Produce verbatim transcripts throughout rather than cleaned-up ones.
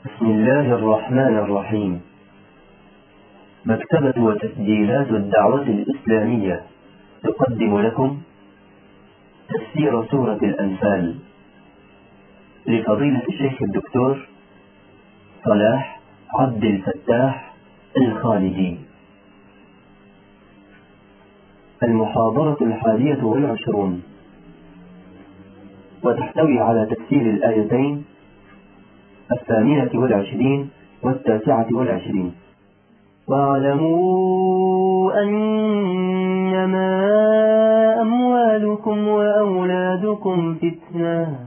بسم الله الرحمن الرحيم. مكتبة وتسجيلات الدعوة الإسلامية تقدم لكم تفسير سورة الأنفال لفضيلة الشيخ الدكتور صلاح عبد الفتاح الخالدي. المحاضرة الحادية والعشرون، وتحتوي على تفسير الآيتين الثامنة والعشرين والتاسعة والعشرين. واعلموا أنما أموالكم وأولادكم فتنة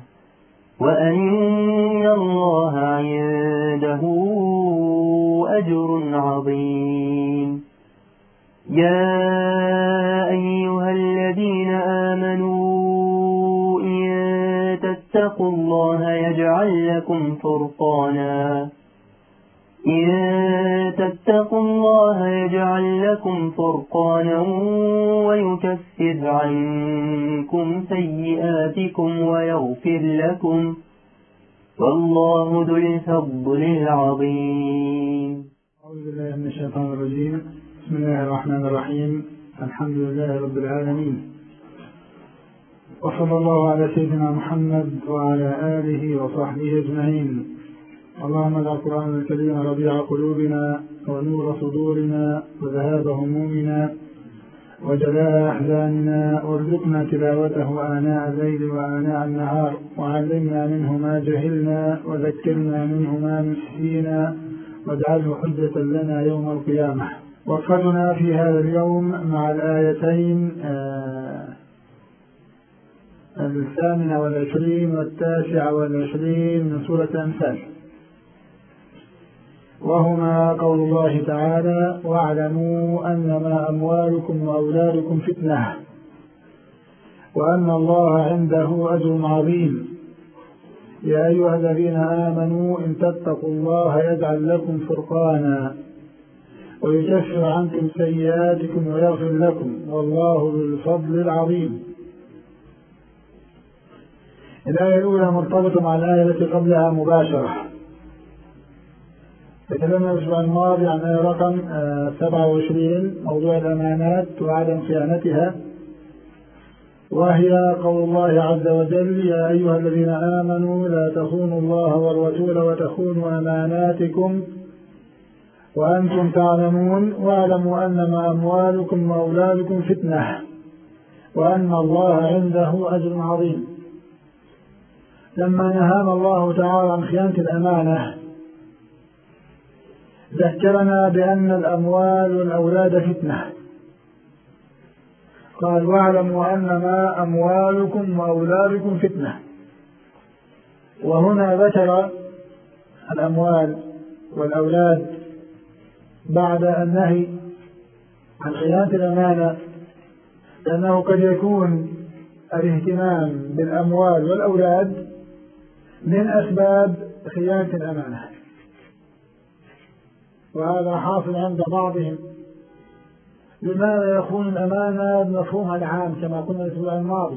وأن الله عنده أجر عظيم. يا أيها الذين آمنوا إن تتقوا الله يجعل لكم فرقانا إن تتقوا الله يجعل لكم فرقانا ويكفر عنكم سيئاتكم ويغفر لكم، والله ذو الفضل العظيم. أعوذ بالله من الشيطان الرجيم. بسم الله الرحمن الرحيم. الحمد لله رب العالمين، وصلى الله على سيدنا محمد وعلى آله وصحبه أجمعين. اللهم اجعل القرآن الكريم ربيع قلوبنا ونور صدورنا وذهاب همومنا وجلاء أحزاننا، وارزقنا تلاوته آناء الليل وآناء النهار، وعلمنا منه ما جهلنا وذكرنا منه ما نسينا، واجعله حجة لنا يوم القيامة. وقفنا في هذا اليوم مع الآيتين آه الثامنة والعشرين والتاسعة والعشرين من سورة الأنفال، وهما قول الله تعالى: واعلموا أنما أموالكم وأولادكم فتنة وأن الله عنده أجر عظيم. يا أيها الذين آمنوا إن تتقوا الله يجعل لكم فرقانا ويكفر عنكم سيئاتكم ويغفر لكم، والله ذو الفضل العظيم. الآية الأولى مرتبطة مع الآية التي قبلها مباشرة. تكلمنا الأسبوع الماضي عن آية رقم سبعة وعشرين، موضوع الأمانات وعدم صيانتها، وهي قول الله عز وجل: يا أيها الذين آمنوا لا تخونوا الله والرسول وتخونوا أماناتكم وأنتم تعلمون، واعلموا أنما أموالكم وأولادكم فتنة وأن الله عنده أجر عظيم. لما نهانا الله تعالى عن خيانة الأمانة ذكرنا بأن الأموال والأولاد فتنة، قال: واعلموا أنما أموالكم وأولادكم فتنة. وهنا ذكر الأموال والأولاد بعد النهي عن خيانة الأمانة، لأنه قد يكون الاهتمام بالأموال والأولاد من أسباب خيانة الأمانة، وهذا حاصل عند بعضهم. لماذا يخون الأمانة بمفهومها العام كما قلنا الأسبوع الماضي؟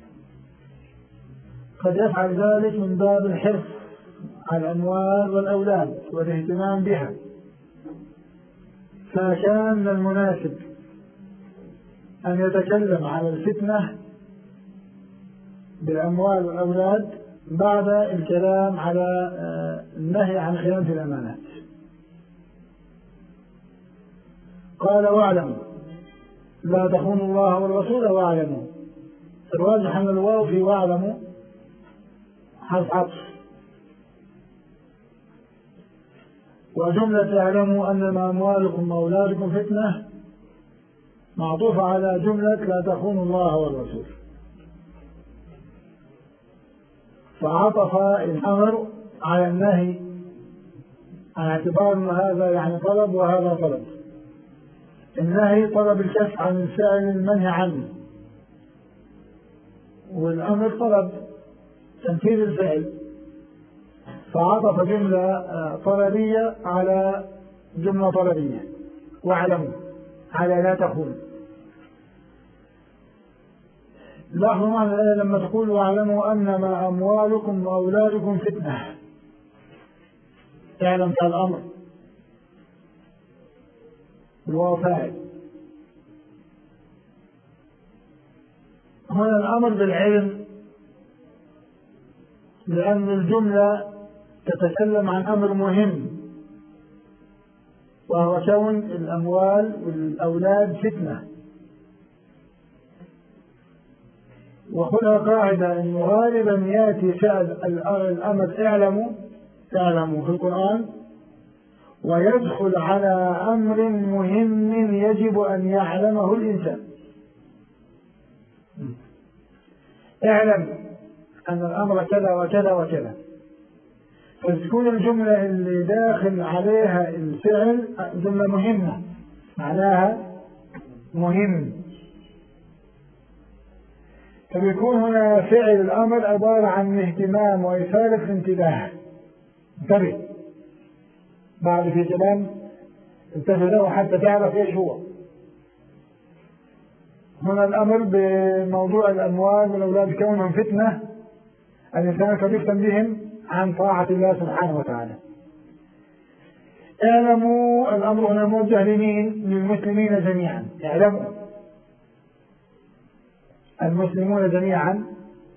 قد يفعل ذلك من باب الحرص على الأموال والأولاد والاهتمام بها، فكان المناسب أن يتكلم على الفتنة بالأموال والأولاد بعد الكلام على النهي عن خيانة الأمانات. قال: واعلموا لا تخونوا الله والرسول واعلموا. الراجح أن الواو في واعلموا حرف عطف، وجملة اعلموا أنما أموالكم وأولادكم فتنة معطوفة على جملة لا تخونوا الله والرسول، فعطف الأمر على النهي على اعتبار أن هذا يعني طلب وهذا طلب. النهي طلب الكف عن الفعل المنهي عنه، والأمر طلب تنفيذ الفعل، فعطف جملة طلبية على جملة طلبية، واعلموا على لا تخون. لاحظوا معنى الآية لما تقول واعلموا أنما أموالكم وأولادكم فتنة. اعلم فعل الأمر بالواو فاعل. هنا الأمر بالعلم لأن الجملة تتكلم عن أمر مهم، وهو كون الأموال والأولاد فتنة. وخذها قاعدة أن غالبا يأتي فعل الأمر اعلموا اعلموا في القرآن ويدخل على أمر مهم يجب أن يعلمه الإنسان. اعلم أن الأمر كذا وكذا وكذا، فتكون الجملة اللي داخل عليها الفعل جملة مهمة معناها مهم، فبيكون هنا فعل الأمر عبارة عن اهتمام وإثارة انتباه. انتبه بعد في كلام انتبه له حتى تعرف ايش هو. هنا الأمر بموضوع الأموال والأولاد كونهم فتنة، الإنسان قد يفتن بهم عن طاعة الله سبحانه وتعالى. اعلموا الأمر هنا موجه لمين؟ للمسلمين جميعا. اعلموا المسلمون جميعا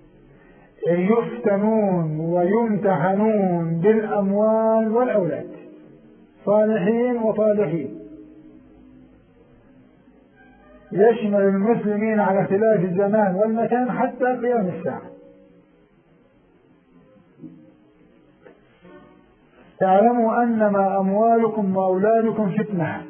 يفتنون ويمتحنون بالأموال والأولاد، صالحين وطالحين، يشمل المسلمين على اختلاف الزمان والمكان حتى قيام الساعة. اعلموا أنما أموالكم وأولادكم فتنة.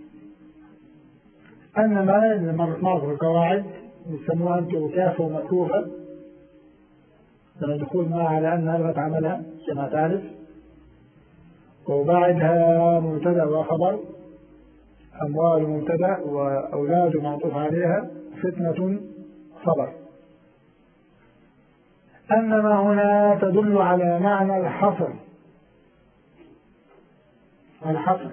أنما اللي مرت في القواعد يسموها أنت كافة ومكروهة، لما تقول ما على أنها لغة عملها كما تعرف، وبعدها مبتدأ وخبر، أموال مبتدأ وأولاد معطوف عليها، فتنة خبر. أنما هنا تدل على معنى الحصر. الحصر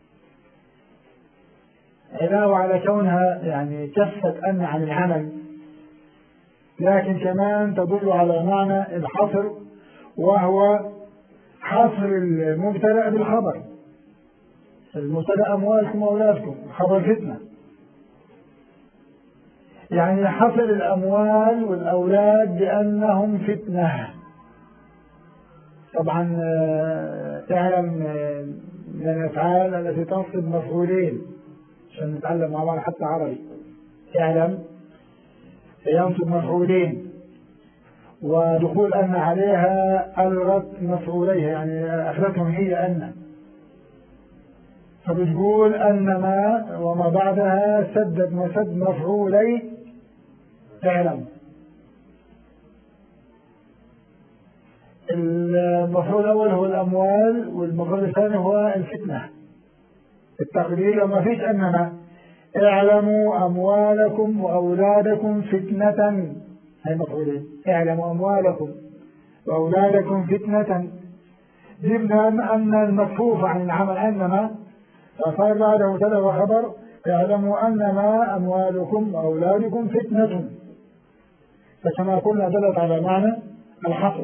علاوة على كونها يعني كفت أن عن العمل، لكن كمان تدل على معنى الحصر، وهو حصر المبتدأ بالخبر. المبتدأ أموالكم وأولادكم، الخبر فتنة، يعني حصر الأموال والأولاد بأنهم فتنة. طبعا تعلم من الأفعال التي تنصب مفعولين عشان نتعلم مع بعض حتى عربي. تعلم ينصب مفعولين، ودخول أن عليها ألغت مفعوليها، يعني أخذتهم هي أن، فبتقول أنما وما بعدها سدد مسد مفعولي تعلم. المفعول الأول هو الأموال، والمفعول الثاني هو الفتنة. التقدير ما فيش أنما اعلموا أموالكم وأولادكم فتنة، هي مفعولين. اعلموا أموالكم وأولادكم فتنة، جبنا أن المكفوف عن العمل أنما، فصار بعده مبتدأ وخبر. اعلموا أنما أموالكم وأولادكم فتنة، فكما قلنا دلت على معنى الحصر.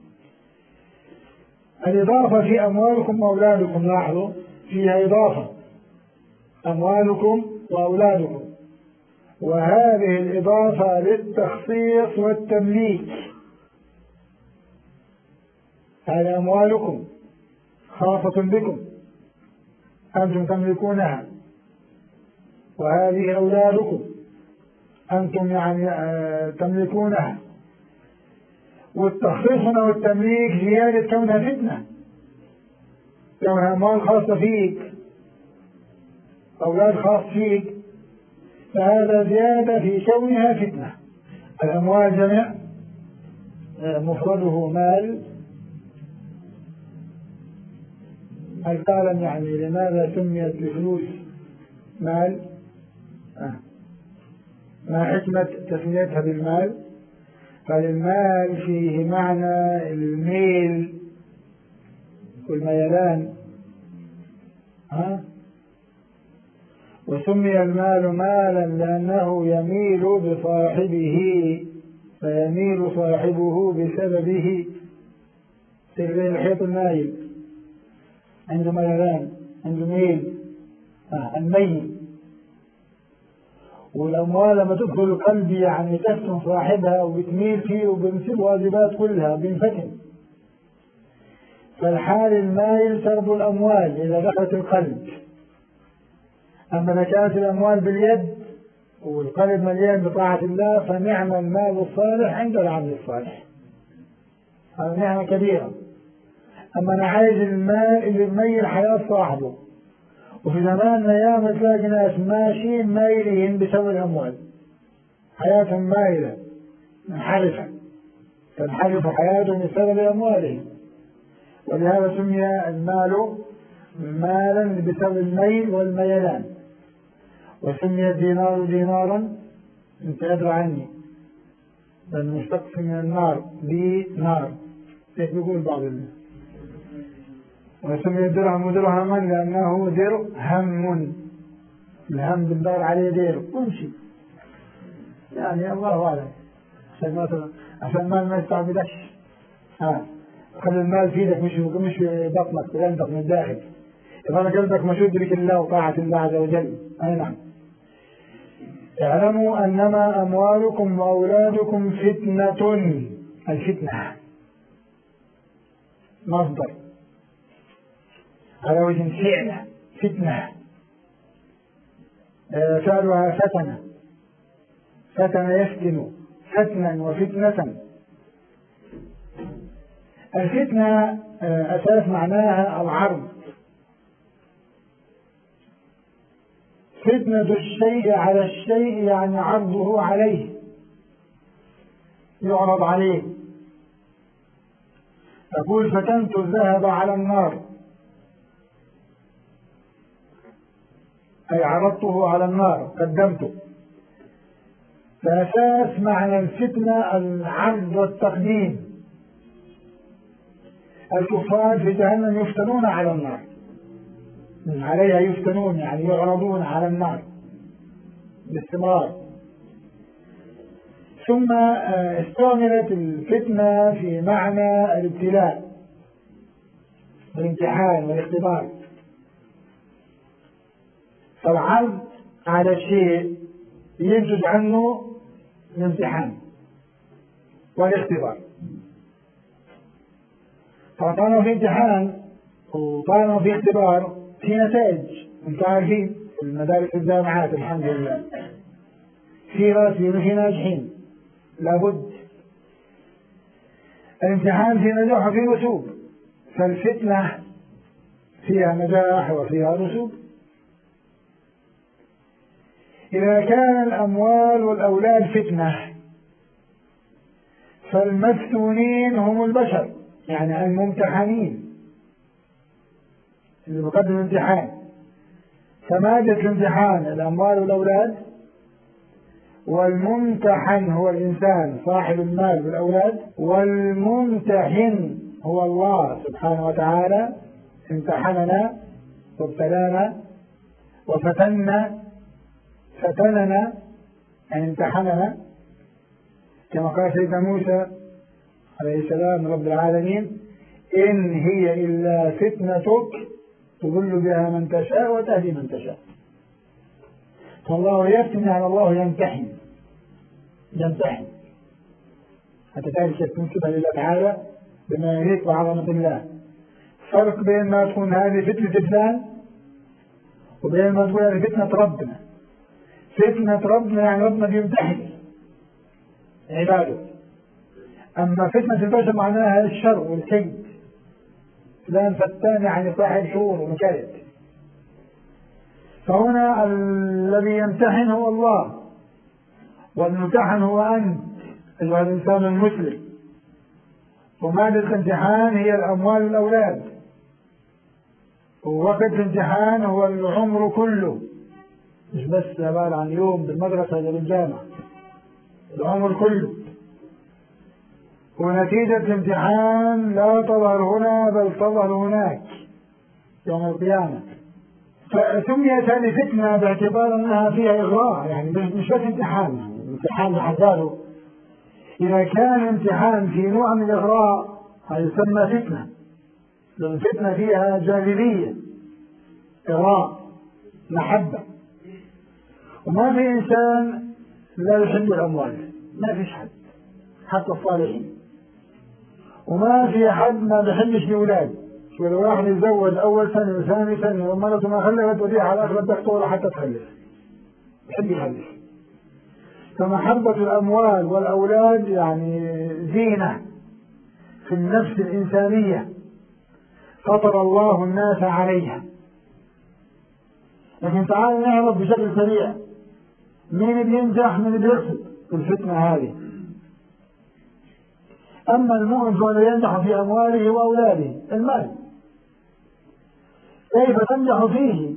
الإضافة في أموالكم وأولادكم، لاحظوا فيها إضافة أموالكم وأولادكم، وهذه الإضافة للتخصيص والتمليك. هذه أموالكم خاصة بكم أنتم تملكونها، وهذه أولادكم أنتم يعني تملكونها. والتخصيص هنا والتمليك زيادة كونها فتنة، كونها أموال خاصة فيك، أولاد خاص فيك، فهذا زيادة في كونها فتنة. الأموال جمع مفرده مال. هل تعلم يعني لماذا سميت الفلوس مال؟ آه. ما حكمة تسميتها بالمال؟ فالمال فيه معنى الميل والميلان، ها؟ وسمي المال مالا لأنه يميل بصاحبه، فيميل صاحبه بسببه، سبب الحيط المايل. عنده ميلان، عنده ميل، آه الميل. والأموال لما تدخل القلب يعني تفتن صاحبها وبتميل فيه وبنسي الواجبات كلها بينفتن. فالحال المايل ترضو الأموال إذا دخلت القلب. أما إذا كانت الأموال باليد والقلب مليان بطاعة الله فنعم المال الصالح عند العبد الصالح، هذه نعمة كبيرة. أما أنا عايز المال اللي يميل حياة صاحبه، وفي زماننا ياما تلاقي ناس ماشيين مايلين بسبب الأموال، حياتهم مايلة منحرفة، تنحرف حياتهم بسبب أموالهم، ولهذا سمي المال مالا بسبب الميل والميلان، وسمي الدينار دينارا انت ادرى عني بل مشتق من النار دينار هيك بيقول بعض الناس. وسمي الدرهم درهما لأنه درهم، الهم بندور عليه دير وامشي، يعني الله أعلم عشان ما عشان المال ما يستعبدكش. ها خلي المال في ايدك مش مش في بطنك وقلبك من الداخل. إذا قلبك مشدود بك الله وطاعة الله عز وجل. أي نعم. اعلموا أنما أموالكم وأولادكم فتنة، الفتنة مصدر على وجه فعل فتنة، فعلها فتنة، فتن يفتن فتنا وفتنة. الفتنة أساس معناها العرض، فتنة الشيء على الشيء يعني عرضه عليه، يعرض عليه. تقول فتنت الذهب على النار، أي عرضته على النار قدمته. فأساس معنى الفتنة العرض والتقديم. الكفار في جهنم يفتنون على النار، عليها يفتنون يعني يعرضون على النار باستمرار. ثم استعملت الفتنة في معنى الابتلاء والامتحان والاختبار. فالعرض على الشيء ينتج عنه الامتحان والاختبار. فطالما في امتحان وطالما في اختبار في نتائج. انتم عارفين في المدارس الجامعات الحمد لله في راسبين وفي ناجحين، لابد الامتحان في نجاح وفي رسوب. فالفتنة فيها نجاح وفيها رسوب. إذا كان الأموال والأولاد فتنة فالمفتونين هم البشر، يعني الممتحنين اللي بقدم امتحان. فمادة الامتحان الأموال والأولاد، والممتحن هو الإنسان صاحب المال والأولاد، والممتحن هو الله سبحانه وتعالى. امتحننا وابتلانا وفتنا، فتننا يعني امتحننا، كما قال سيدنا موسى عليه السلام رب العالمين: إن هي إلا فتنتك تضل بها من تشاء وتهدي من تشاء. فالله يفتن على الله يمتحن يمتحن حتى تعرف تنسبها لله تعالى بما يليق بعظمة الله. فرق بين ما تكون هذه فتنة فلان وبين ما تكون هذه فتنة ربنا. فتنة ربنا يعني ربنا بيمتحن عباده، أما فتنة البشر معناها الشر والكيد. فلان فتان يعني صاحب شرور ومكايد. فهنا الذي يمتحن هو الله، والممتحن هو أنت أيها الإنسان المسلم. ومادة الامتحان هي الأموال والأولاد، ووقت الامتحان هو العمر كله، مش بس عبارة عن يوم بالمدرسة ولا بالجامعة، العمر كله. ونتيجة الامتحان لا تظهر هنا بل تظهر هناك يوم القيامة. فسميت هذه فتنة باعتبار أنها فيها إغراء، يعني مش بس امتحان، امتحان بحذاره. إذا كان امتحان في نوع من الإغراء هيسمى فتنة، لأن الفتنة فيها جاذبية، إغراء، محبة. وما في إنسان لا يحب الأموال، ما فيش حد حتى الصالحين. وما في حد ما بيحبش الأولاد. ولو واحد يتزوج أول سنة وثاني سنة ومرته ما خلفت وديها على آخر تحته حتى تخلف، يحب يخلف. فمحبة الأموال والأولاد يعني زينة في النفس الإنسانية فطر الله الناس عليها. لكن تعالوا نعرف بشكل سريع مين بينجح من بيخسر في الفتنة هذه. أما المؤمن فهو ينجح في أمواله وأولاده. المال كيف تنجح فيه؟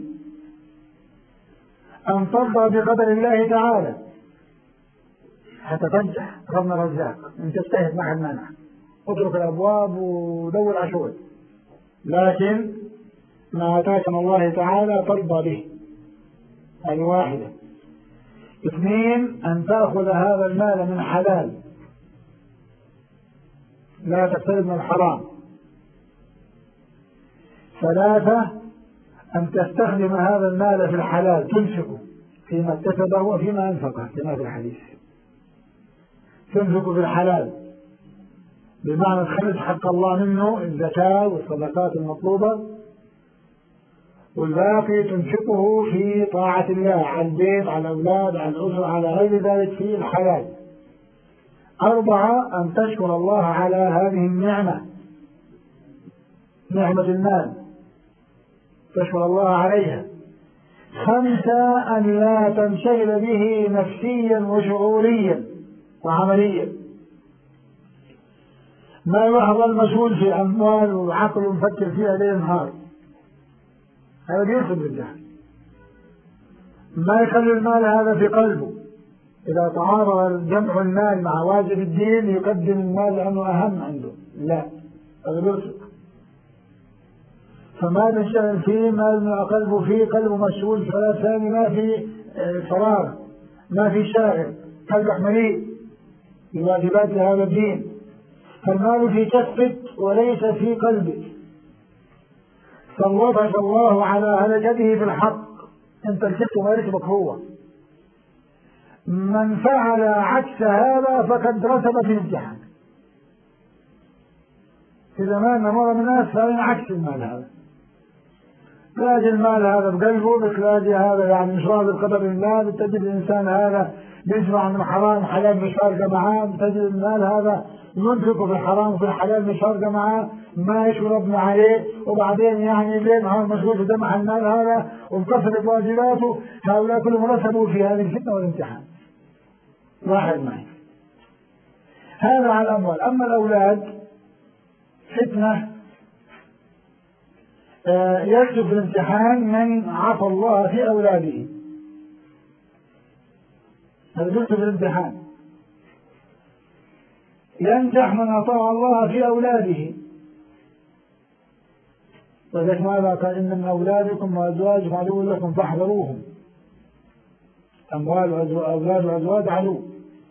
أن ترضى بقدر الله تعالى حتى تنجح. ربنا رزاق، أن تجتهد مع المنع، اترك الأبواب ودور على شغل، لكن ما آتاك من الله تعالى ترضى به. هذه واحدة. اثنين، أن تأخذ هذا المال من حلال، لا تقترب من الحرام. ثلاثة، أن تستخدم هذا المال في الحلال، تنفقه فيما اكتسبه وفيما أنفقه كما في الحديث. تنفق في الحلال بمعنى تخرج حق الله منه، الزكاة والصدقات المطلوبة، والباقي تنفقه في طاعة الله، على البيت، على الأولاد، على الأسرة، على غير ذلك في الحلال. أربعة، أن تشكر الله على هذه النعمة، نعمة المال، تشكر الله عليها. خمسة، أن لا تنشغل به نفسيا وشعوريا وعمليا. ما يحظى المسؤول في أموال وعقل مفكر فيها ليل نهار، هذا بيرفض الجهل. ما يخلي المال هذا في قلبه. إذا تعارض جمع المال مع واجب الدين يقدم المال لأنه أهم عنده، لا، هذا بيرفض. فما بيشتغل فيه مال من قلبه فيه، قلبه مسؤول في ثلاث ثاني، ما في فراغ، ما في شاغل، قلبه مليء بواجبات هذا الدين. فالمال في كفك وليس في قلبك. سلطك الله على هلكته في الحق، انت الكفت ومالك هو. من فعل عكس هذا فقد رسب في الامتحان. في زماننا معظم الناس فعلين عكس المال هذا، تلاقي المال هذا بقلبه، بتلاقي هذا يعني مش راضي بقدر الله، بتجد الانسان هذا بيسمع من حرام حلال مش فارقه معاه، بتجد المال هذا ينفق في الحرام وفي الحلال مش فارقه معاه، ما يشكر ربنا عليه، وبعدين يعني ليه نهار مشغول في جمع المال هذا ومكسر بواجباته. هؤلاء كلهم رسبوا في هذه الفتنه والامتحان. واحد معي هذا على الاموال. اما الاولاد فتنه يكتب في الامتحان من عصى الله في أولاده. هذا يكتب في الامتحان. ينجح من أطاع الله في أولاده. وذلك ماذا قال؟ إن من أولادكم وأزواجكم عدو لكم فاحذروهم. أموال وأولاد وأزواج عدو.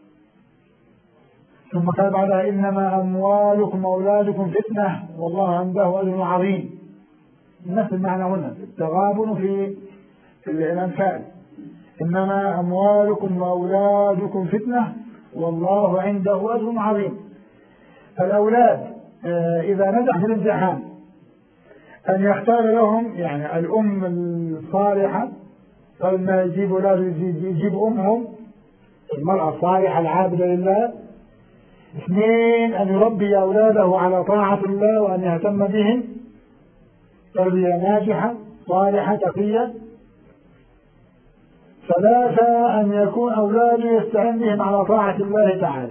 ثم قال بعدها إنما أموالكم وأولادكم فتنة والله عنده أجر عظيم. نفس المعنى هنا، التغابن في الأمثال. إنما أموالكم وأولادكم فتنة والله عنده أجر عظيم. فالأولاد إذا نجح في الامتحان أن يختار لهم يعني الأم الصالحة، فلما يجيب أولاده يجيب أمهم المرأة الصالحة العابدة لله. اثنين، أن يربي أولاده على طاعة الله وأن يهتم بهم تربية ناجحة صالحة تقية. ثلاثة، أن يكون أولاده يستعين بهم على طاعة الله تعالى،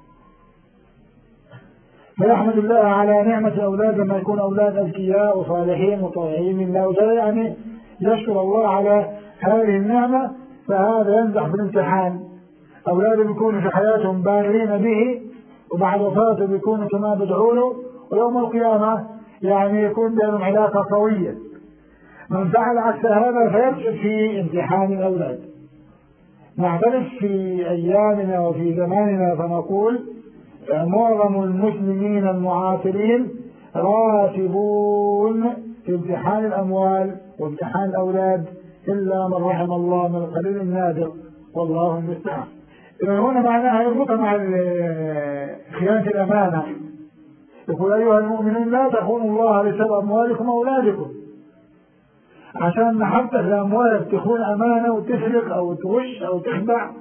فيحمد الله على نعمة أولاد لما يكون أولاد أذكياء وصالحين وطائعين لله وجل، يعني يشكر الله على هذه النعمة. فهذا ينجح في الامتحان. أولاده بيكونوا في حياتهم بارين به، وبعد وفاته بيكونوا كما بدعوا له، ويوم القيامة يعني يكون بينهم علاقة قوية. من فعل عكس هذا فيفشل في امتحان الأولاد. نعترف في أيامنا وفي زماننا فنقول معظم المسلمين المعاصرين راتبون في امتحان الأموال وامتحان الأولاد إلا من رحم الله من القليل النادر والله المستعان. إذا هنا معناها يربط مع خيانة الأمانة. يقول أيها المؤمنون لا تخونوا الله لسبب أموالكم وأولادكم، عشان محبتك لأموالك تخون أمانة وتسرق أو تغش أو تخدع،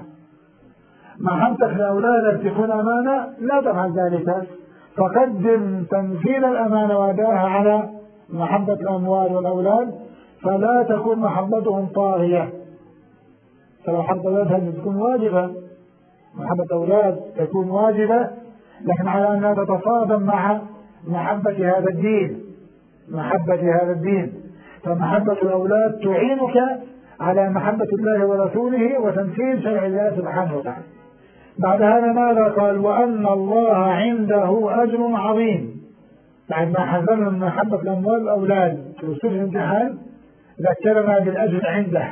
محبتك لأولادك تخون أمانة لا تفعل ذلك، فقدم تنفيذ الأمانة وأدائها على محبة الأموال والأولاد، فلا تكون محبتهم طاغية. فلو حبت أولادها تكون واجبة، محبة أولاد تكون واجبة، لكن على أنها تتصادم مع محبة هذا الدين، محبة هذا الدين. فمحبة الأولاد تعينك على محبة الله ورسوله وتنفيذ شرع الله سبحانه وتعالى. بعد هذا ماذا قال؟ وأن الله عنده أجر عظيم. بعد ما حذرنا من محبة الأموال والأولاد في أسلوب الامتحان ذكرنا بالأجر عنده،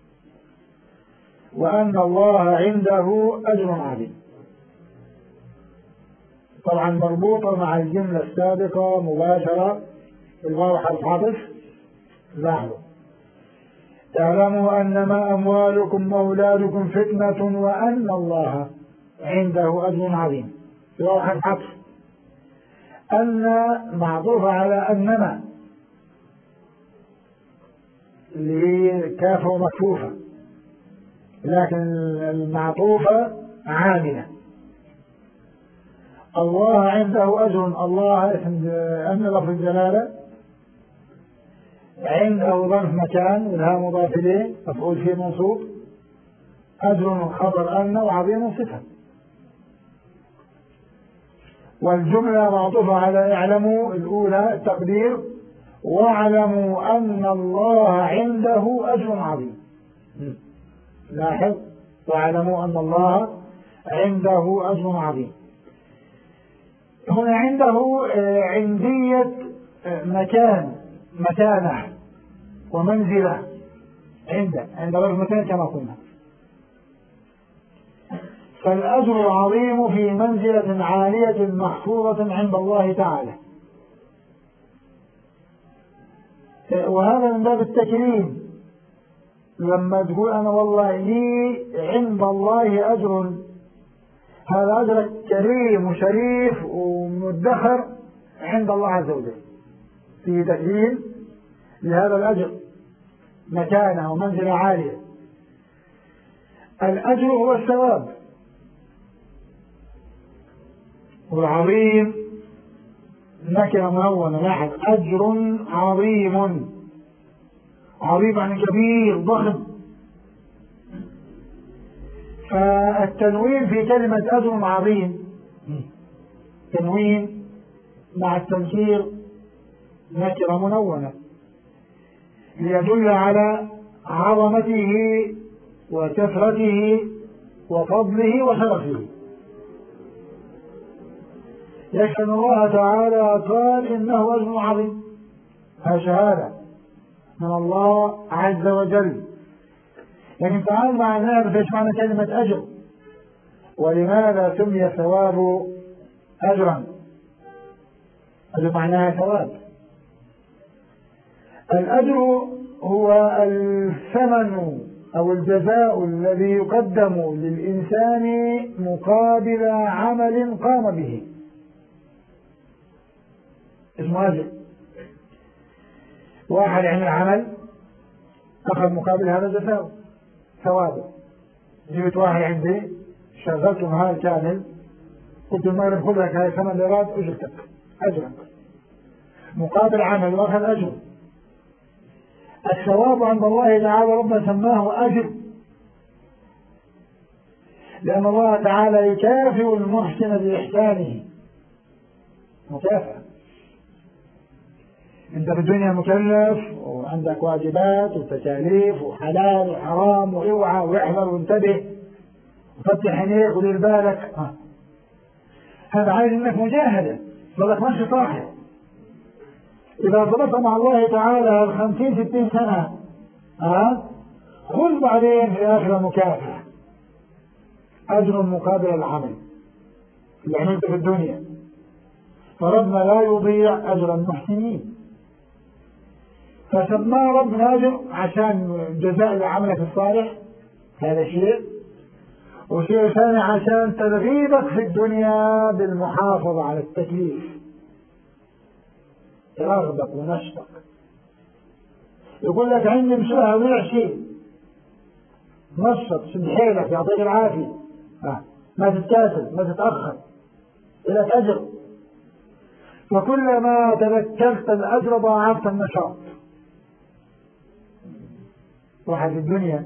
وأن الله عنده أجر عظيم. طبعا مربوطة مع الجملة السابقة مباشرة، الواو حرف عطف لاحظوا. اعلموا أنما أموالكم وأولادكم فتنة وأن الله عنده أجر عظيم. الواو حرف عطف، أن معطوفة على أنما اللي هي كافة ومكفوفة، لكن المعطوفة عاملة. الله عنده أجر، الله اسم أن لفظ الجلالة، عنده ظرف مكان والها مضاف إليه مفعول فيه منصوب، أجر خبر أن وعظيم صفة. والجملة معطوفة على اعلموا الأولى التقدير واعلموا أن الله عنده أجر عظيم. لاحظ واعلموا أن الله عنده أجر عظيم. هنا عنده عندية مكان، مكانة ومنزلة. عنده عند ظرف مكان كما قلنا. فالأجر العظيم في منزلة عالية محفوظة عند الله تعالى، وهذا من باب التكريم. لما تقول أنا والله لي عند الله أجر، هذا أجر كريم وشريف ومدخر عند الله عز وجل، فيه تكريم لهذا الأجر، مكانة ومنزلة عالية. الأجر هو الثواب، والعظيم نكرة منونة. لاحظ أجر عظيم، عظيم يعني كبير ضخم. فالتنوين في كلمة أجر عظيم تنوين مع التنكير نكرة منونة ليدل على عظمته وكثرته وفضله وشرفه. يشهد الله تعالى قال إنه أجر عظيم، هذا شهادة من الله عز وجل. لكن تعال مع الناس ايش معنى كلمة أجر، ولماذا سمي الثواب أجرا؟ أجر معناها ثواب. الأجر هو الثمن أو الجزاء الذي يقدم للإنسان مقابل عمل قام به، اسمه أجر. واحد عمل عمل أخذ مقابل هذا جزاء ثوابه. جبت واحد عندي شغلته نهار كامل، قلت المغرب خذ لك هاي ثمان ليرات أجرتك، أجرك مقابل عمل وأخذ أجر. الثواب عند الله تعالى ربنا سماه أجر، لأن الله تعالى يكافئ المحسن بإحسانه مكافأة. أنت في الدنيا مكلف وعندك واجبات وتكاليف وحلال وحرام واوعى واحذر وانتبه وفتح عينيك ودير بالك. هذا عايز انك مجاهدة، بدك ماشي صاحب. إذا ضربت مع الله تعالى الخمسين ستين سنة ها خذ بعدين في آخر مكافأة، أجر مقابل العمل اللي عملته في الدنيا. فربنا لا يضيع أجر المحسنين. فسماه ربنا أجر عشان جزاء لعملك الصالح، هذا شيء. وشيء ثاني عشان ترغيبك في الدنيا بالمحافظة على التكليف، رغبك ونشطك. يقول لك عندي مش هضيع شيء، نشط شد حيلك يعطيك العافية، ما تتكاسل ما تتأخر، لك أجر. فكلما تذكرت الأجر ضاعفت النشاط. واحد في الدنيا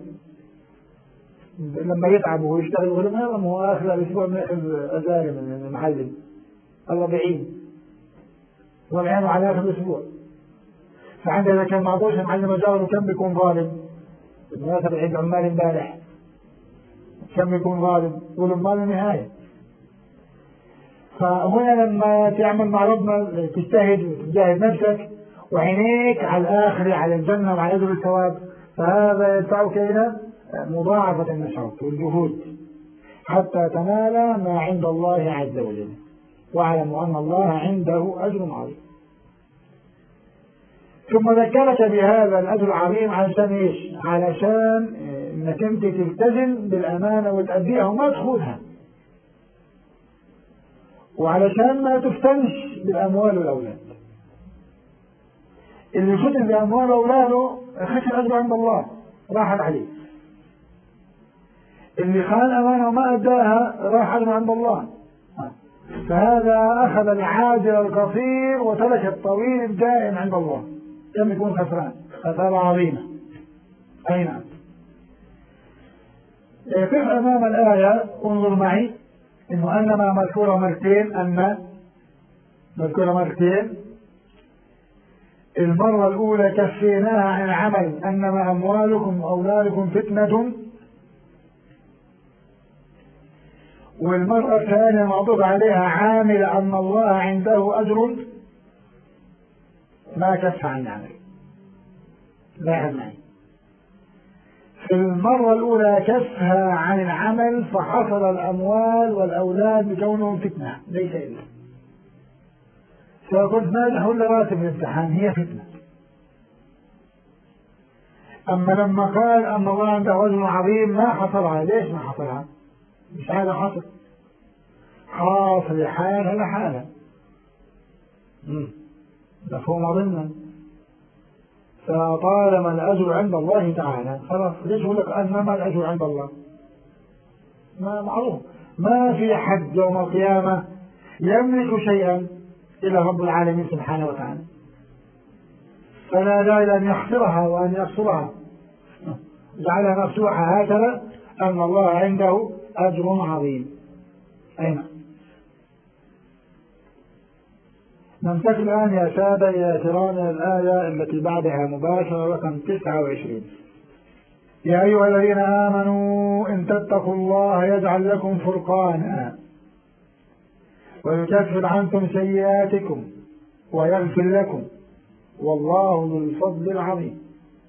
لما يتعب ويشتغل يقول ما هو آخر الأسبوع بنأخذ أزايا من المحل، الله بعيد والعينه على آخر الأسبوع. فعندنا كان معطوش المعلم جاره كم بيكون ظالم، المناسبة عيد عمال امبارح كم يكون ظالم، يقول ما له نهاية. فهنا لما تعمل مع ربنا تجتهد وتجاهد نفسك وعينيك على الآخرة على الجنة وعلى أجر الثواب، فهذا يدفعك إلى مضاعفة النشاط والجهود حتى تنال ما عند الله عز وجل، واعلموا أن الله عنده أجر عظيم. ثم ذكرك بهذا الأجر العظيم علشان إيش؟ علشان إنك أنت تلتزم بالأمانة وتأديها وما تخونها، وعلشان ما تفتنش بالأموال والأولاد. اللي فتن بأموال أولاده خسر أجر عند الله راحت عليه، اللي خان أمانة وما أداها راح أجر عند الله. فهذا أخذ العاجل القصير وترك الطويل الدائم عند الله، كم يكون خسران خسارة عظيمة. أي نعم. قف أمام الآية انظر معي إنه أنما مذكورة مرتين، أن مذكورة مرتين. المرة الأولى كفيناها عن العمل أنما أموالكم وأولادكم فتنة، والمرة الثانية معطوف عليها عامل أن الله عنده أجر ما كف عن العمل. لاحظ معي، في المرة الأولى كفها عن العمل فحصل الأموال والأولاد بكونهم فتنة ليس إلا، سواء كنت ناجح ولا راتب الامتحان هي فتنة. أما لما قال أن الله عنده أجر عظيم ما حصلها، ليش ما حصلها؟ مش هذا حصل، حاصل حالها لحالها مفهوم ضمنا. فطالما الأجر عند الله تعالى خلاص، ليش يقول لك أنما الأجر عند الله؟ ما معروف، ما في حد يوم القيامة يملك شيئا إلا رب العالمين سبحانه وتعالى، فلا داعي أن يخسرها وأن يخسرها، جعلها مفتوحة هكذا أن الله عنده أجر عظيم. أين ننتقل الآن يا سادة إلى ترانا الآية التي بعدها مباشرة رقم تسعة وعشرين. يا أيها الذين آمنوا إن تتقوا الله يجعل لكم فرقانا ويكفر عنكم سيئاتكم ويغفر لكم والله ذو الفضل العظيم.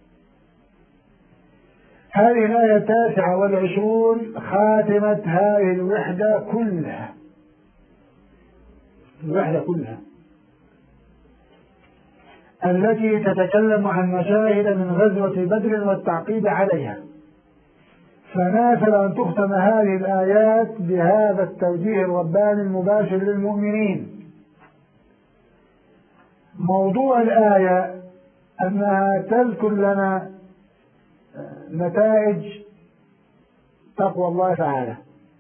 هذه الآية التاسعة والعشرون خاتمة هذه الوحدة كلها، الوحدة كلها التي تتكلم عن مشاهد من غزوة بدر والتعقيب عليها. فناسب أن تختم هذه الآيات بهذا التوجيه الرباني المباشر للمؤمنين. موضوع الآية أنها تذكر لنا نتائج تقوى الله تعالى.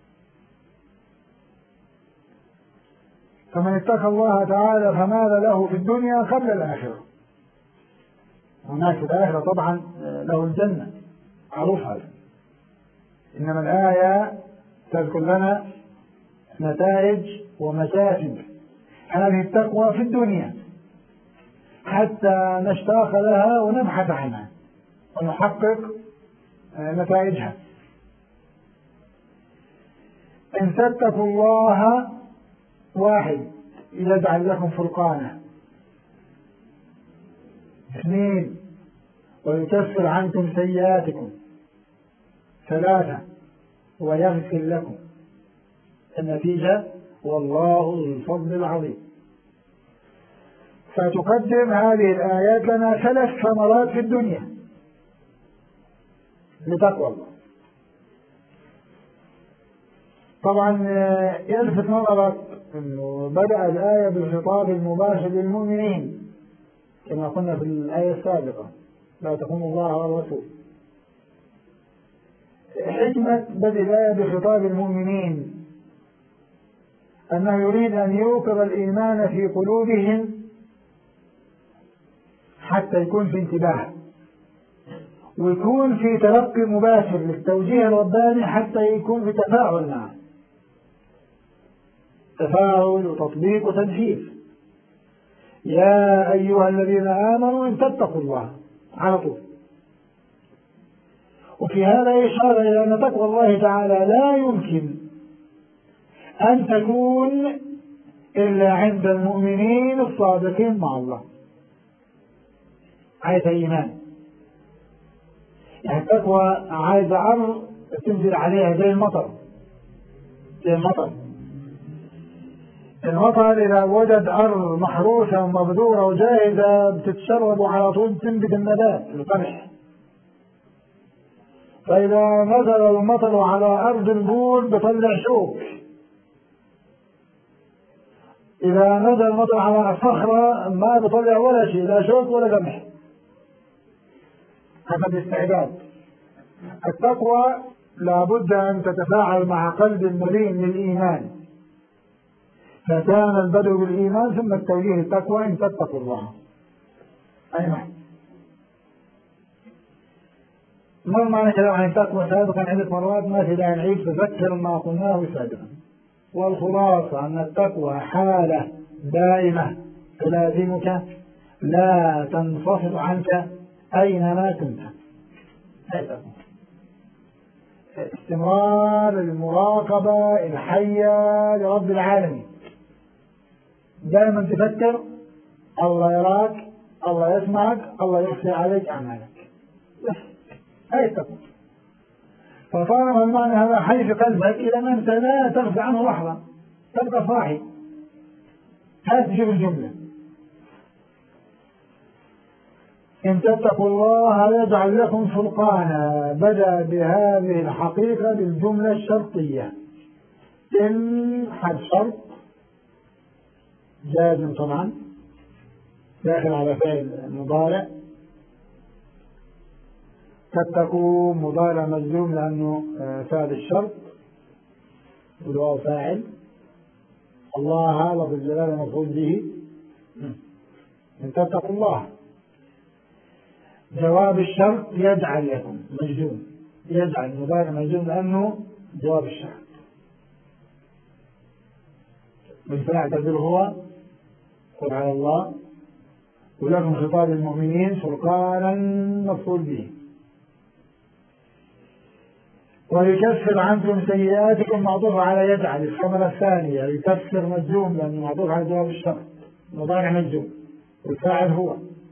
فمن اتقى الله تعالى فماذا له في الدنيا قبل الآخرة؟ هناك في الآخرة طبعا له الجنة معروف هذا، إنما الآية تذكر لنا نتائج ومكاسب هذه التقوى في الدنيا حتى نشتاق لها ونبحث عنها ونحقق نتائجها. إن تتقوا الله واحد يجعل لكم فرقانا، اثنين ويكفر عنكم سيئاتكم، ثلاثة ويغفر لكم. النتيجة والله ذو الفضل العظيم. فتقدم هذه الآيات لنا ثلاث ثمرات في الدنيا لتقوى الله. طبعا يلفت نظرك أنه بدأ الآية بالخطاب المباشر للمؤمنين كما قلنا في الآية السابقة لا تخونوا الله والرسول. حكمة بدء الآية بخطاب المؤمنين أنه يريد أن يوقظ الإيمان في قلوبهم حتى يكون في انتباه ويكون في تلقي مباشر للتوجيه الرباني حتى يكون في تفاعل معه، تفاعل وتطبيق وتنفيذ. يا أيها الذين آمنوا إن تتقوا الله على طول. وفي هذا إشارة إلى أن تقوى الله تعالى لا يمكن أن تكون إلا عند المؤمنين الصادقين مع الله. عايزة إيمان، يعني التقوى عايزة أرض تنزل عليها زي المطر. زي المطر المطر إذا وجد أرض محروسة ومبذورة وجاهزة بتتشرب على طول تنبت النبات القمح. فإذا نزل المطر على أرض البور بطلع شوك، إذا نزل المطر على صخرة ما بطلع ولا شيء، لا شوك ولا قمح. حسب الاستعداد. التقوى لابد أن تتفاعل مع قلب مليء بالإيمان، فكان البدء بالإيمان ثم التوجيه التقوى إن تتقوا الله. أي نعم. مر معنا كلام عن التقوى سابقا عدة مرات، ما في داعي نعيد، تذكر ما قلناه سابقا. والخلاصة أن التقوى حالة دائمة تلازمك لا تنفصل عنك أينما كنت. استمرار المراقبة الحية لرب العالمين، دائما تفكر الله يراك، الله يسمعك، الله يخفي عليك أعمالك. هاي التقوى. فطالما المعنى هذا حي في قلبك إذا ما أنت لا تغفل عنه لحظة، تبقى صاحي. هذه تجيب الجملة إن تتقوا الله يجعل لكم فرقانا. بدأ بهذه الحقيقة بالجملة الشرطية. إن حرف شرط جازم طبعا داخل على فعل مضارع. تتقوا مضارع مجزوم لأنه فعل الشرط والواو فاعل. الله لفظ الجلالة مفعول به. إن تتقوا الله جواب الشرط يجعل لكم مجزوم. يجعل مضارع مجزوم لأنه جواب الشرط. بالفعل تقدير هو قل على الله. ولكم خطاب المؤمنين فرقانا مفعول به. ويكفر عنكم سيئاتكم معطوف على يجعل الثمرة الثانية. يكفر مجزوم لأنه معطوف على جواب الشرط مضارع مجزوم والفاعل هو.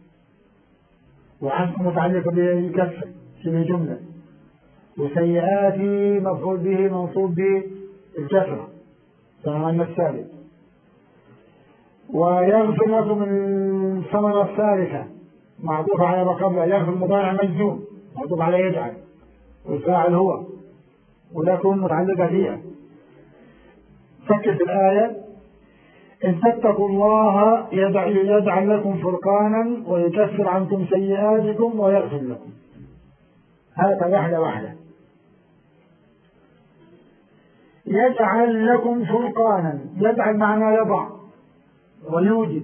وعنكم متعلق بيكفر في جملة. وسيئاتي مفعول به منصوب بالكسرة تمام الثالث. ويغفر لكم الثمرة الثالثة معطوف على ما قبله. يغفر مضارع مجزوم معطوف على يجعل والفاعل هو ولكم متعلقة فيها. فكت الآية إن تتقوا الله يجعل, يجعل لكم فرقانا ويكفر عنكم سيئاتكم ويغفر لكم. هذا واحدة واحدة. يجعل لكم فرقانا. يجعل معنى يضع ويوجد.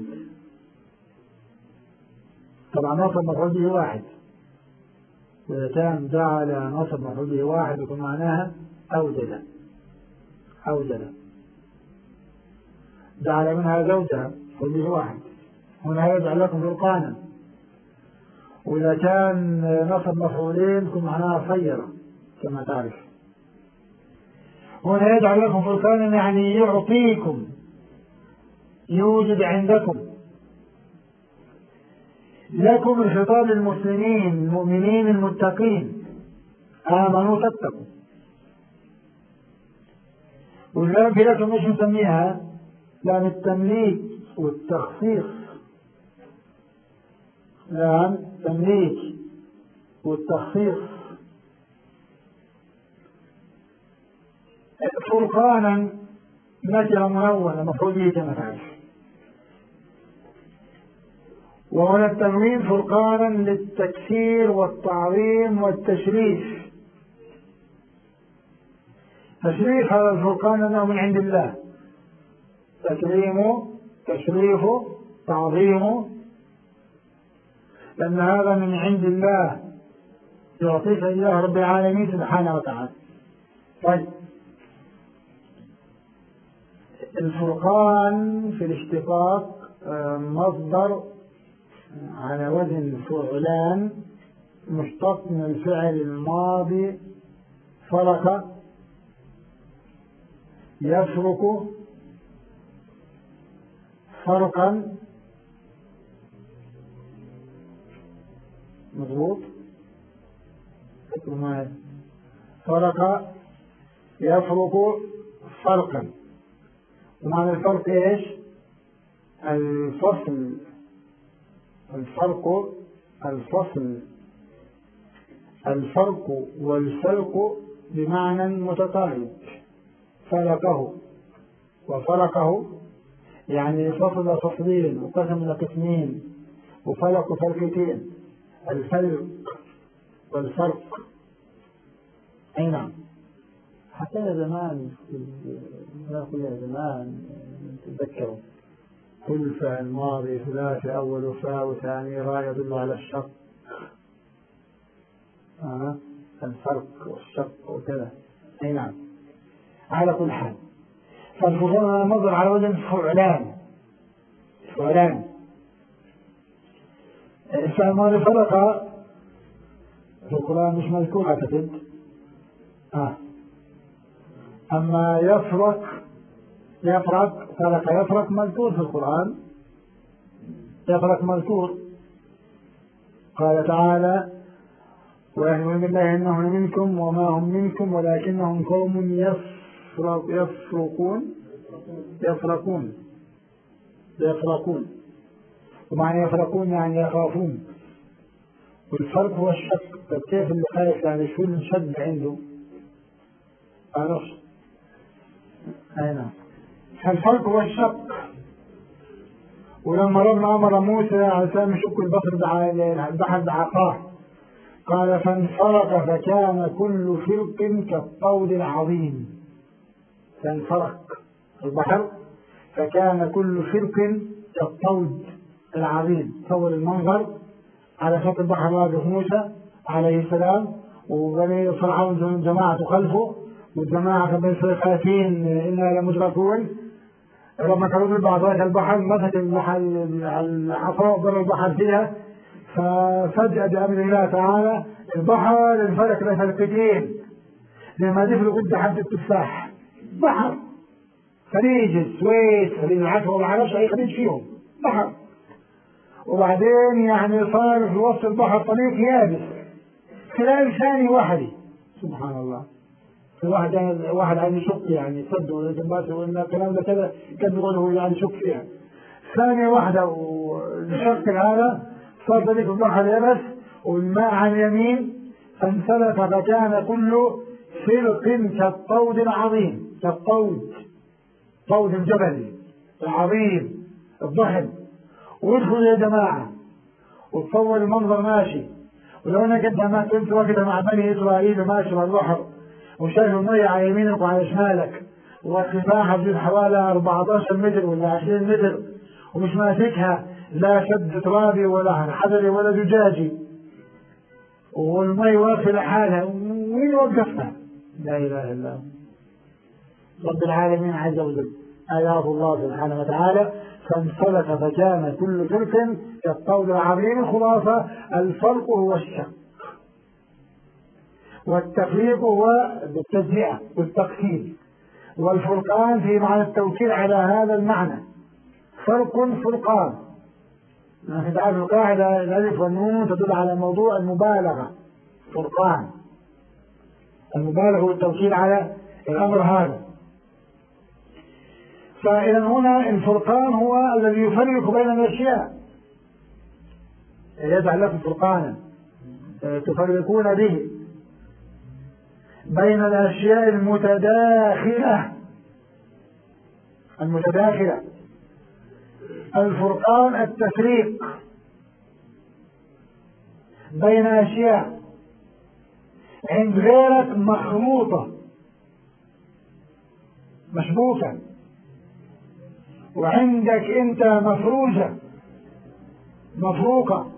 طبعا نصب مفعول به واحد. وإذا كان جعل نصب مفعول به واحد يكون معناها أوجد. أوجد جعل منها زوجها مفعول به واحد. هنا يجعل لكم فرقانا. وإذا كان نصب مفعولين يكون معناها صيرة كما تعرف. هنا يجعل لكم فرقانا يعني يعطيكم يوجد عندكم. لكم الخطاب المسلمين المؤمنين المتقين آمنوا تتقوا. واللام في لكم مش نسميها لام التمليك والتخصيص لام تمليك والتخصيص. فرقانا نكرة منونة مفعول به كما تعرف. وهنا التنوين فرقانا للتكسير والتعظيم والتشريف. تشريف هذا الفرقان أنه من عند الله، تكريمه تشريفه تعظيمه، لأن هذا من عند الله يعطيك إياه رب العالمين سبحانه وتعالى. طيب الفرقان في الاشتقاق مصدر على وزن فعلان مشتق من الفعل الماضي فرق يفرق فرقا، مضبوط، فرق يفرق فرقا. ومعنى الفرق ايش؟ الفصل، الفرق الفصل، الفرق والفرق بمعنى متقارب. فرقه وفرقه يعني فصل فصلين وقسم لقسمين وفرق فرقتين. الفرق والفرق اي نعم. حتى زمان نقول زمان تذكروا كل فعل ماضي ثلاثي أول فاء وثاني راء يدل على الشق، آه. الفرق والشق وكذا اي نعم. على كل حال فالفرقان نظر على وزن فعلان، فعلان. فما فرق في القرآن مش مذكور أعتقد. آه. أما يفرق يفرق فرق يفرق مذكور في القرآن، يفرق مذكور. قال تعالى ويحلفون بالله إنهم منكم وما هم منكم ولكنهم قوم يفرق يفرقون يفرقون يفرقون. ومعنى يفرقون يعني يخافون. والفرق هو الشك. طيب كيف اللي خايف يعني شو الشد عنده؟ عرفت؟ أي نعم. الفرق هو الشك. ولما ربنا أمر موسى علشان يشق البحر دعا البحر دعاه قال فانفرق فكان كل فرق كالطود العظيم. فانفرق البحر فكان كل فرق كالطود العظيم. تصور المنظر على شط البحر واقف موسى عليه السلام وبني فرعون جماعة خلفه والجماعة كانوا خايفين إنا لمدركون. لما كانوا بعض البحر مسك العصا ضرب البحر فيها، ففجأة بأمر الله تعالى البحر انفلق لفلقتين لما دخلوا قد حد التفاح. بحر خليج السويس خليج العشوة ما عرفش أي خليج فيهم بحر. وبعدين يعني صار في وسط البحر طريق يابس خلال ثانية واحدة. سبحان الله. الواحد يعني واحد عايز يشك يعني صدق الباس وإن الكلام ده كذا كان يقوله يعني شك فيها. ثانية واحدة والشق هذا صار طريق البحر يابس والماء عن اليمين فانسلخ فكان كل فرق كالطود العظيم. كالطود طود الجبل العظيم الضخم. وادخلوا يا جماعة وتصور المنظر ماشي. ولو انا كنت ما كنت وقتها مع بني اسرائيل ماشي على البحر وشايف المية على يمينك وعلى شمالك وارتفاعها بجد حوالي أربعة عشر متر ولا عشرين متر ومش ماسكها لا شد ترابي ولا حجري ولا زجاجي والمي واقفة لحالها وين وقفنا؟ لا اله الا الله رب العالمين عز وجل. آيات الله سبحانه وتعالى فانفلق فكان كل فرق كالطود العظيم. الخلاصة الفرق هو الشق والتفريق هو بالتجزئة والتقسيم والفرقان في معنى التوكيد على هذا المعنى. فرق فرقان. نحن تعرف القاعدة الألف والنون تدل على موضوع المبالغة. فرقان المبالغة والتوكيد على الأمر هذا. فإذا هنا الفرقان هو الذي يفرق بين الأشياء. يجعل لكم فرقانا تفرقون به بين الأشياء المتداخلة المتداخلة الفرقان التفريق بين أشياء عند غيرك مخلوطة مشبوكة، وعندك أنت مفروجة مفروقة،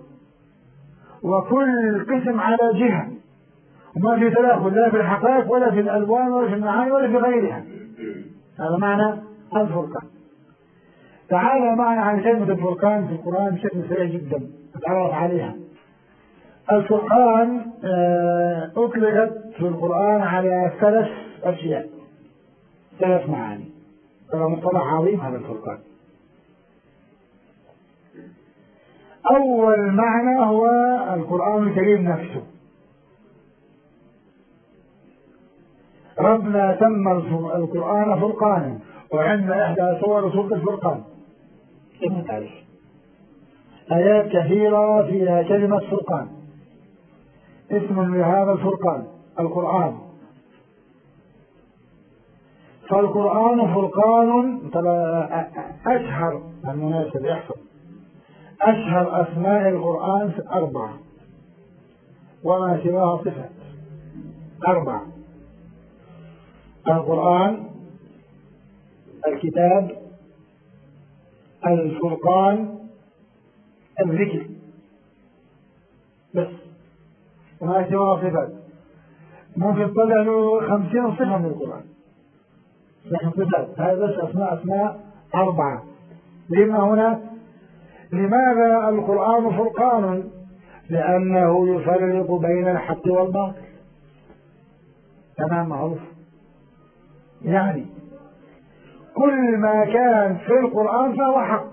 وكل قسم على جهة، وما في تداخل لا في الحقائق ولا في الألوان ولا في المعاني ولا في غيرها. هذا معنى الفرقان. تعالى معنا عن كلمة الفرقان في القرآن بشكل سريع جدا نتعرف عليها. الفرقان أطلقت في القرآن على ثلاث أشياء، ثلاث معاني. هذا مصطلح عظيم هذا الفرقان. أول معنى هو القرآن الكريم نفسه. ربنا سمى القرآن فرقانا، وعندنا إحدى صور سورة الفرقان كما تعرف آيات كثيرة فيها كلمة فرقان، اسم لهذا الفرقان القرآن. فالقرآن فرقان. أشهر المناسب يحفظ أشهر أسماء القرآن أربعة وما سواها صفة. أربعة: القرآن، الكتاب، الفرقان، الذكر، بس وما سواها صفات. ممكن تطلع له خمسين صفة من القرآن صفات. هذا بس أسماء أسماء أربعة. لما هنا؟ لماذا القرآن فرقان؟ لأنه يفرق بين الحق والباطل. تمام، معروف. يعني كل ما كان في القرآن فهو حق.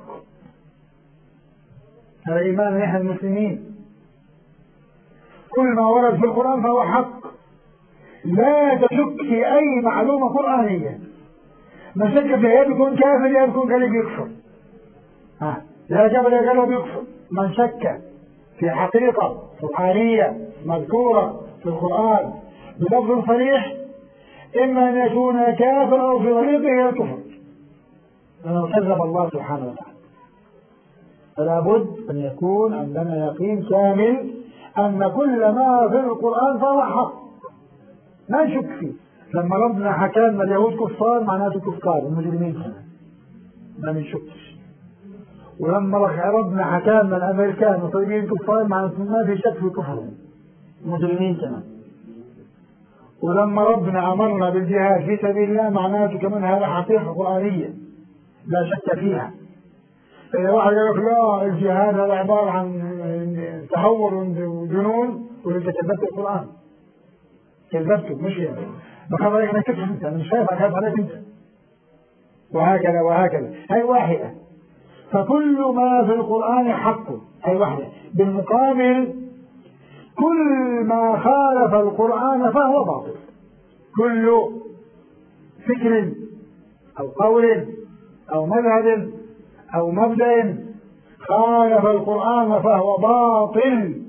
هذا إيمان نحن المسلمين. كل ما ورد في القرآن فهو حق، لا تشك في أي معلومة قرآنية. من شك فيها يا بيكون كافر يا بيكون قلب يكفر. ها لا جبل يا قلب يكفر. من شك في حقيقة قرآنية مذكورة في القرآن بلفظ صريح إما أن يكون كافر أو في طريقه الكفر، لأنه كذب الله سبحانه وتعالى. فلا بد أن يكون عندنا يقين كامل أن كل ما في القرآن فهو حق، لا نشك فيه. لما ربنا حكى لنا اليهود كفار معناته كفار المجرمين كمان، ما نشكش. ولما ربنا حكى لنا الأمريكان وطيبين كفار معناته ما في شك في كفرهم المجرمين كمان. ولما ربنا أمرنا بالجهاد في سبيل الله معناته كمان هذا حقيقة قرآنية لا شك فيها. إذا واحد يقول لا الجهاد هذا عبارة عن تهور وجنون، وانت كذبت القرآن، كذبته مش يعني بخاف عليك انا كذب انت، انا مش خايف اخاف عليك انت، وهكذا وهكذا. هي واحدة. فكل ما في القرآن حق، هي واحدة. بالمقابل كل ما خالف القرآن فهو باطل. كل فكر أو قول أو مذهب أو مبدأ خالف القرآن فهو باطل.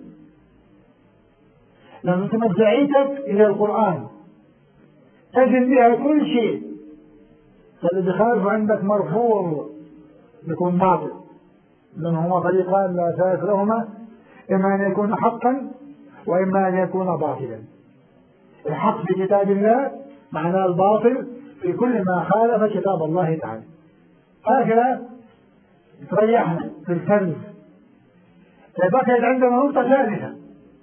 لما انت مرجعيتك إلى القرآن تجد بها كل شيء، فالذي خالف عندك مرفوض يكون باطل، لأن هما طريقان لا أساس لهما، إما أن يكون حقا وإما أن يكون باطلا. الحق في كتاب الله معناه الباطل في كل ما خالف كتاب الله تعالى. هكذا تريحنا في الفرز. بقيت عندنا نقطة ثالثة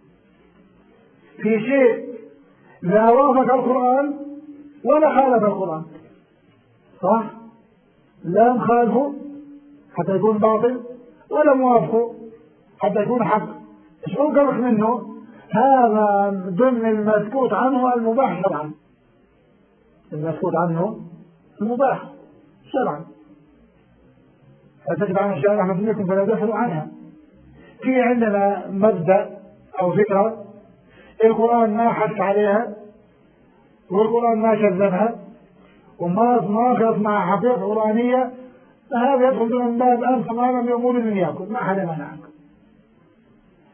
في شيء لا وافق القرآن ولا خالف القرآن، صح؟ لا مخالفه حتى يكون باطل ولا موافقه حتى يكون حق. شو قرق منه؟ هذا ضمن المسكوت عنه المباح شرعا. المسكوت عنه المباح شرعا. فتجب عن الشارع مبنيكم فلا تدخلوا عنها. في عندنا مبدأ أو فكرة القرآن ما حث عليها والقرآن ما كذبها وما ناقض مع حقيقة قرآنية، فهذا يدخل من باب أنتم أعلم بأمور دنياكم، ما حدا منعكم.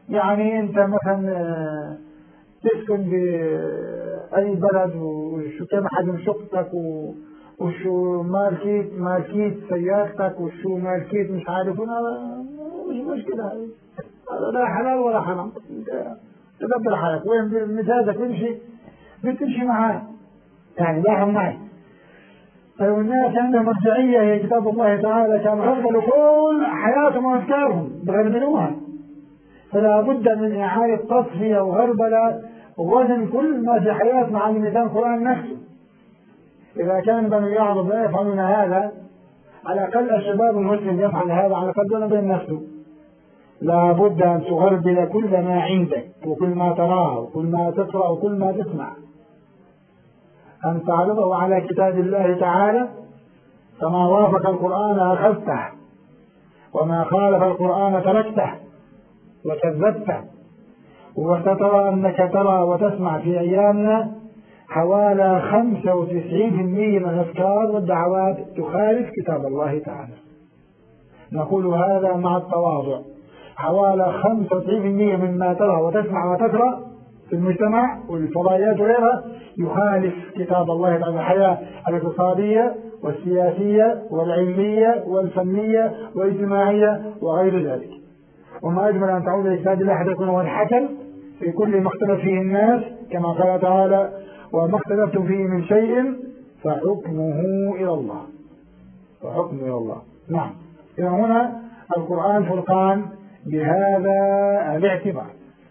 يعني أنت مثلا تسكن بأي بلد وشو كم حجم شقتك وشو ماركيت ماركيت سيارتك وشو ماركيت مش عارف، مش مشكلة، هذا لا حلال ولا حرام، تدبر حالك وين مزاجك تمشي بتمشي معاه، يعني لاحظ معي. طيب الناس عندهم مرجعية هي كتاب الله تعالى، كانوا غربلوا كل حياتهم وأفكارهم بغربلوها، فلا بد من إعادة تصفية وغربلة ووزن كل ما في حياتنا عن ميزان القرآن نفسه. إذا كان بنو يعرض لا يفعلون هذا، على الأقل الشباب المسلم يفعل هذا على الأقل بين نفسه. لا بد أن تغربل كل ما عندك وكل ما تراه وكل ما تقرأ وكل ما تسمع، أن تعرضه على كتاب الله تعالى، فما وافق القرآن أخذته وما خالف القرآن تركته وكذبته. وسترى أنك ترى وتسمع في أيامنا حوالي خمسة وتسعين بالمئة من الأفكار والدعوات تخالف كتاب الله تعالى. نقول هذا مع التواضع، حوالي خمسة وتسعين بالمئة مما ترى وتسمع وتقرأ في المجتمع والفضائيات وغيرها يخالف كتاب الله تعالى. الحياة الاقتصادية والسياسية والعلمية والفنية والاجتماعية وغير ذلك. وما أجمل أن تعود لكتاب الله حتى يكون هو الحكم في كل ما اختلف فيه الناس، كما قال تعالى: وما اختلفتم فيه من شيء فحكمه إلى الله، فحكمه إلى الله. نعم، إذا هنا القرآن فرقان بهذا الاعتبار.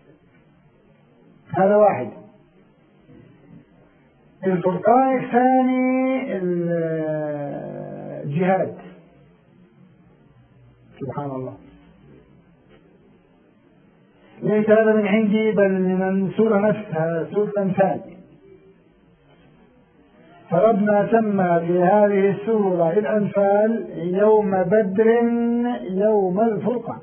هذا واحد. الفرقان الثاني الجهاد. سبحان الله، ليس هذا من عندي بل من السورة نفسها، سورة الأنفال. فربنا سمى في هذه السورة الأنفال يوم بدر يوم الفرقان.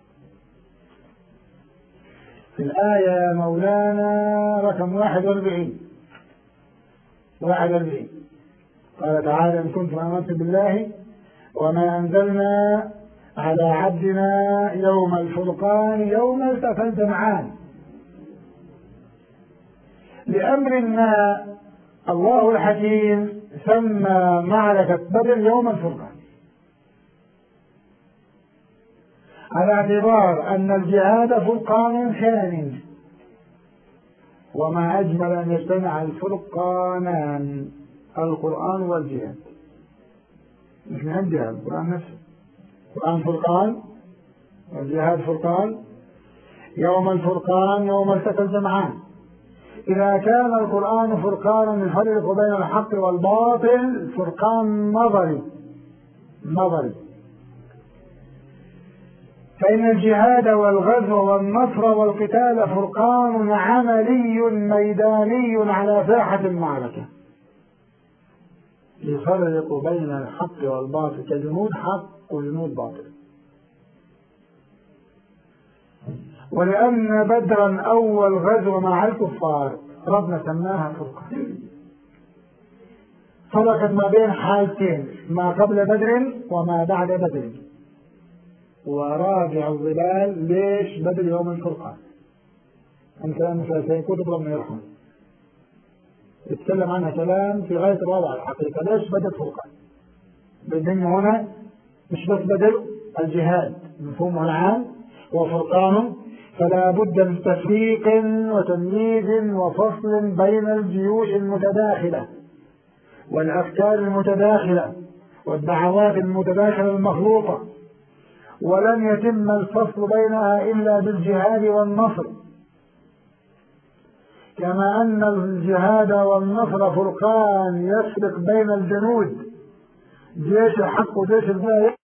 في الآية مولانا رقم واحد واربعين واحد واربعين قال تعالى: إن كنتم آمنتم بالله وما أنزلنا على عبدنا يوم الفرقان يوم التقى الجمعان. لأمر ما الله الحكيم سمى معركة بدر يوم الفرقان، على اعتبار أن الجهاد فرقان ثان، وما أجمل أن يجتمع الفرقانان، القرآن والجهاد. مش من عندها القرآن نفسه، القرآن فرقان والجهاد فرقان. يوم الفرقان يوم التقى الجمعان. إذا كان القرآن فرقانا يفرق بين الحق والباطل، فرقان نظري نظري فإن الجهاد والغزو والنصر والقتال فرقان عملي ميداني على ساحة المعركة، يفرق بين الحق والباطل كجنود حق وجنود باطل. ولأن بدرا أول غزو مع الكفار ربنا سماها فرقان، فرقت ما بين حالتين: ما قبل بدر وما بعد بدر. وراجع الظلال ليش بدر يوم الفرقان؟ أنت مثلا كتب ربنا يرحمه يتكلم عنها كلام في غاية الروعة. الحقيقة ليش بدر فرقان؟ بدين هنا مش بس بدر، الجهاد مفهومه العام وفرقانه، فلا بد من تفريق وتمييز وفصل بين الجيوش المتداخلة والأفكار المتداخلة والدعوات المتداخلة المخلوطة، ولن يتم الفصل بينها إلا بالجهاد والنصر. كما أن الجهاد والنصر فرقان يفرق بين الجنود، جيش الحق وجيش الباطل.